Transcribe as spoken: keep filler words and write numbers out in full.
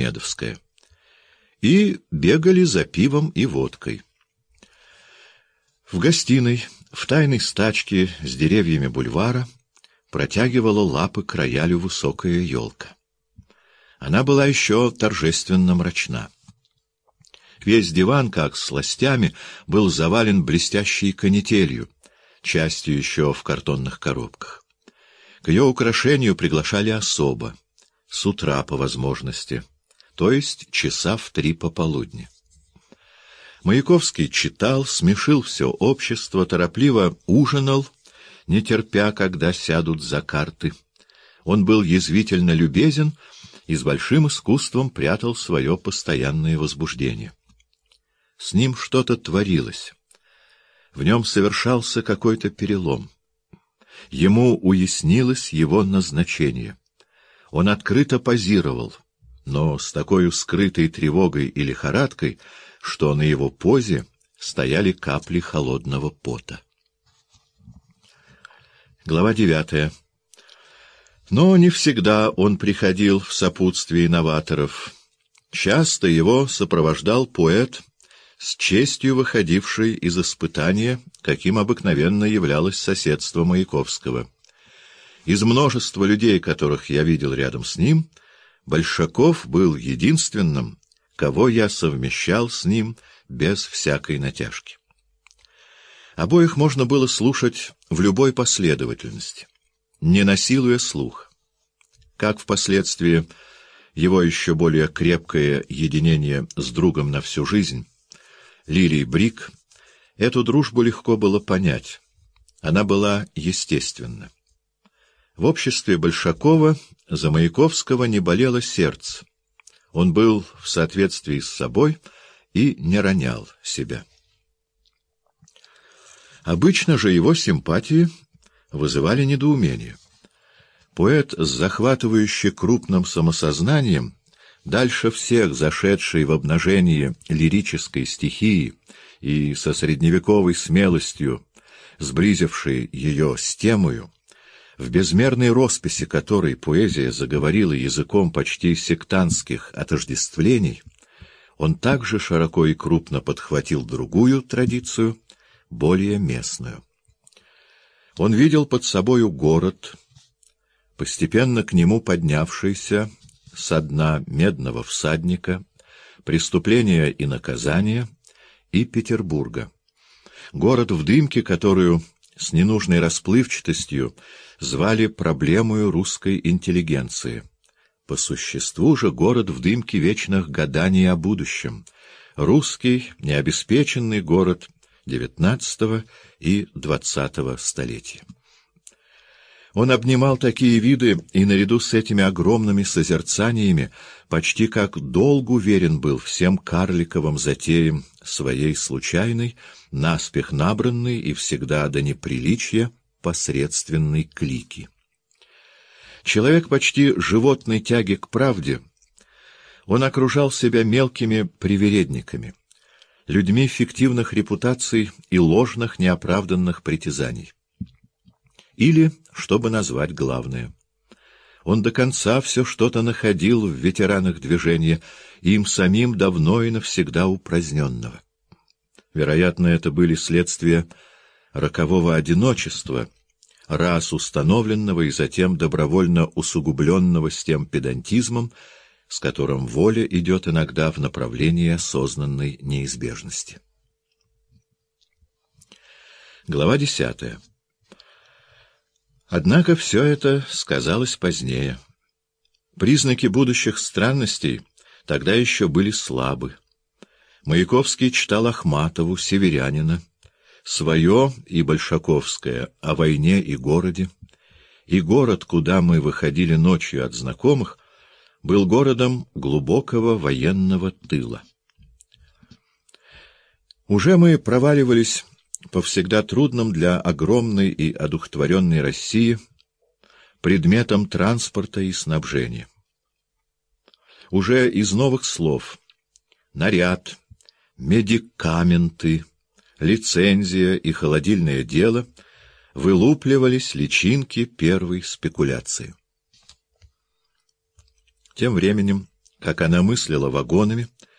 Демидовская, и бегали за пивом и водкой. В гостиной, в тайной стачке с деревьями бульвара, протягивала лапы к роялю высокая елка. Она была еще торжественно мрачна. Весь диван, как сластями, был завален блестящей канителью, частью еще в картонных коробках. К ее украшению приглашали особо, с утра по возможности, то есть часа в три пополудни. Маяковский читал, смешил все общество, торопливо ужинал, не терпя, когда сядут за карты. Он был язвительно любезен и с большим искусством прятал свое постоянное возбуждение. С ним что-то творилось. В нем совершался какой-то перелом. Ему уяснилось его назначение. Он открыто позировал, но с такой скрытой тревогой и лихорадкой, что на его позе стояли капли холодного пота. Глава девятая. Но не всегда он приходил в сопутствии новаторов. Часто его сопровождал поэт, с честью выходивший из испытания, каким обыкновенно являлось соседство Маяковского. Из множества людей, которых я видел рядом с ним, Большаков был единственным, кого я совмещал с ним без всякой натяжки. Обоих можно было слушать в любой последовательности, не насилуя слух. Как впоследствии его еще более крепкое единение с другом на всю жизнь, Лилией Брик, эту дружбу легко было понять. Она была естественна. В обществе Большакова за Маяковского не болело сердце. Он был в соответствии с собой и не ронял себя. Обычно же его симпатии вызывали недоумение. Поэт с захватывающе крупным самосознанием, дальше всех зашедший в обнажение лирической стихии и со средневековой смелостью сблизивший ее с темою, в безмерной росписи которой поэзия заговорила языком почти сектантских отождествлений, он также широко и крупно подхватил другую традицию, более местную. Он видел под собою город, постепенно к нему поднявшийся со дна Медного всадника, преступления и наказания, и Петербурга. Город в дымке, которую с ненужной расплывчатостью звали проблемою русской интеллигенции. По существу же город в дымке вечных гаданий о будущем. Русский, необеспеченный город девятнадцатого и двадцатого столетия. Он обнимал такие виды и наряду с этими огромными созерцаниями почти как долгу верен был всем карликовым затеям своей случайной, наспех набранной и всегда до неприличия посредственной клики. Человек почти животной тяги к правде, он окружал себя мелкими привередниками, людьми фиктивных репутаций и ложных неоправданных притязаний. Или, чтобы назвать главное, он до конца все что-то находил в ветеранах движения, им самим давно и навсегда упраздненного. Вероятно, это были следствия рокового одиночества, раз установленного и затем добровольно усугубленного с тем педантизмом, с которым воля идет иногда в направлении осознанной неизбежности. Глава десятая. Однако все это сказалось позднее. Признаки будущих странностей тогда еще были слабы. Маяковский читал Ахматову, Северянина, свое и большаковское о войне и городе, и город, куда мы выходили ночью от знакомых, был городом глубокого военного тыла. Уже мы проваливались по всегда трудным для огромной и одухотворенной России предметам транспорта и снабжения. Уже из новых слов наряд, медикаменты, лицензия и холодильное дело вылупливались личинки первой спекуляции. Тем временем как она мыслила вагонами,